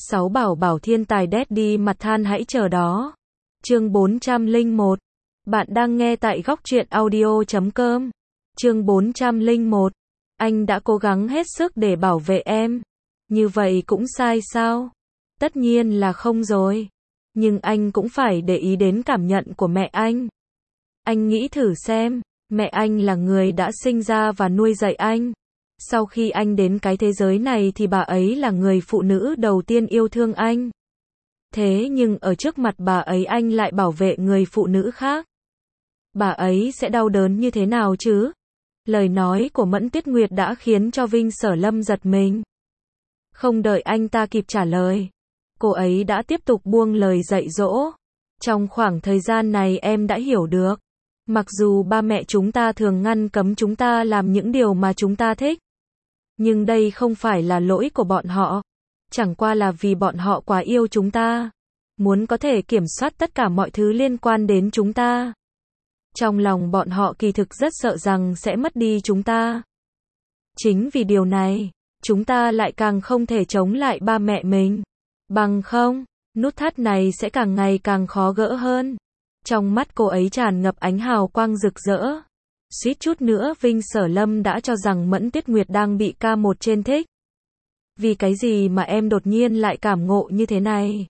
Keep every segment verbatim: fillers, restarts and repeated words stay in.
Sáu bảo bảo thiên tài Daddy mặt than hãy chờ đó. Chương bốn trăm lẻ một. Bạn đang nghe tại góc truyện audio chấm com. Chương bốn trăm lẻ một. Anh đã cố gắng hết sức để bảo vệ em. Như vậy cũng sai sao? Tất nhiên là không rồi. Nhưng anh cũng phải để ý đến cảm nhận của mẹ anh. Anh nghĩ thử xem, mẹ anh là người đã sinh ra và nuôi dạy anh. Sau khi anh đến cái thế giới này thì bà ấy là người phụ nữ đầu tiên yêu thương anh. Thế nhưng ở trước mặt bà ấy anh lại bảo vệ người phụ nữ khác. Bà ấy sẽ đau đớn như thế nào chứ? Lời nói của Mẫn Tuyết Nguyệt đã khiến cho Vinh Sở Lâm giật mình. Không đợi anh ta kịp trả lời, cô ấy đã tiếp tục buông lời dạy dỗ. Trong khoảng thời gian này em đã hiểu được. Mặc dù ba mẹ chúng ta thường ngăn cấm chúng ta làm những điều mà chúng ta thích. Nhưng đây không phải là lỗi của bọn họ. Chẳng qua là vì bọn họ quá yêu chúng ta. Muốn có thể kiểm soát tất cả mọi thứ liên quan đến chúng ta. Trong lòng bọn họ kỳ thực rất sợ rằng sẽ mất đi chúng ta. Chính vì điều này, chúng ta lại càng không thể chống lại ba mẹ mình. Bằng không, nút thắt này sẽ càng ngày càng khó gỡ hơn. Trong mắt cô ấy tràn ngập ánh hào quang rực rỡ. Suýt chút nữa Vinh Sở Lâm đã cho rằng Mẫn Tuyết Nguyệt đang bị ca một trên thích. Vì cái gì mà em đột nhiên lại cảm ngộ như thế này?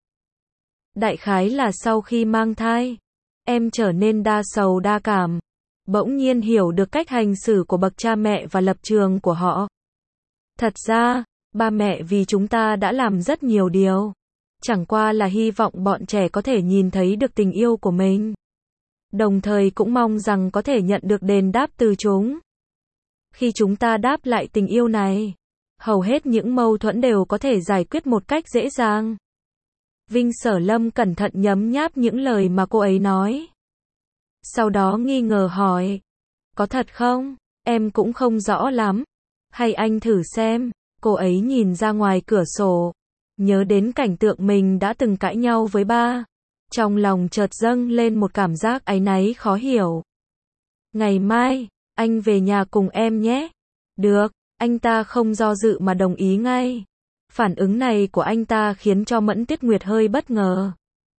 Đại khái là sau khi mang thai, em trở nên đa sầu đa cảm. Bỗng nhiên hiểu được cách hành xử của bậc cha mẹ và lập trường của họ. Thật ra, ba mẹ vì chúng ta đã làm rất nhiều điều. Chẳng qua là hy vọng bọn trẻ có thể nhìn thấy được tình yêu của mình. Đồng thời cũng mong rằng có thể nhận được đền đáp từ chúng. Khi chúng ta đáp lại tình yêu này, hầu hết những mâu thuẫn đều có thể giải quyết một cách dễ dàng. Vinh Sở Lâm cẩn thận nhấm nháp những lời mà cô ấy nói. Sau đó nghi ngờ hỏi. Có thật không? Em cũng không rõ lắm. Hay anh thử xem. Cô ấy nhìn ra ngoài cửa sổ. Nhớ đến cảnh tượng mình đã từng cãi nhau với ba. Trong lòng chợt dâng lên một cảm giác áy náy khó hiểu. Ngày mai, anh về nhà cùng em nhé. Được, anh ta không do dự mà đồng ý ngay. Phản ứng này của anh ta khiến cho Mẫn Tuyết Nguyệt hơi bất ngờ.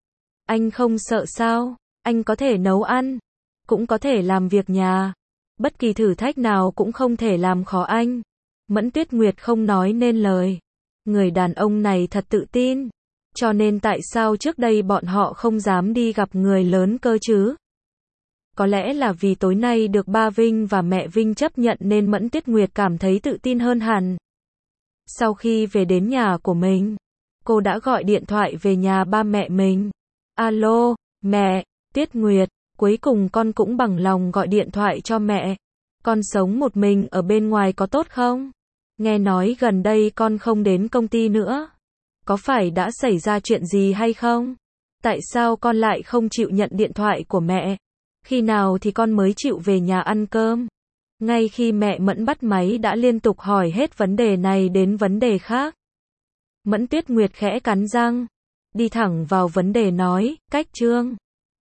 Anh không sợ sao? Anh có thể nấu ăn, cũng có thể làm việc nhà. Bất kỳ thử thách nào cũng không thể làm khó anh. Mẫn Tuyết Nguyệt không nói nên lời. Người đàn ông này thật tự tin. Cho nên tại sao trước đây bọn họ không dám đi gặp người lớn cơ chứ? Có lẽ là vì tối nay được ba Vinh và mẹ Vinh chấp nhận nên Mẫn Tuyết Nguyệt cảm thấy tự tin hơn hẳn. Sau khi về đến nhà của mình, cô đã gọi điện thoại về nhà ba mẹ mình. Alo, mẹ, Tuyết Nguyệt, cuối cùng con cũng bằng lòng gọi điện thoại cho mẹ. Con sống một mình ở bên ngoài có tốt không? Nghe nói gần đây con không đến công ty nữa. Có phải đã xảy ra chuyện gì hay không? Tại sao con lại không chịu nhận điện thoại của mẹ? Khi nào thì con mới chịu về nhà ăn cơm? Ngay khi mẹ Mẫn bắt máy đã liên tục hỏi hết vấn đề này đến vấn đề khác. Mẫn Tuyết Nguyệt khẽ cắn răng, đi thẳng vào vấn đề nói, cách Trương.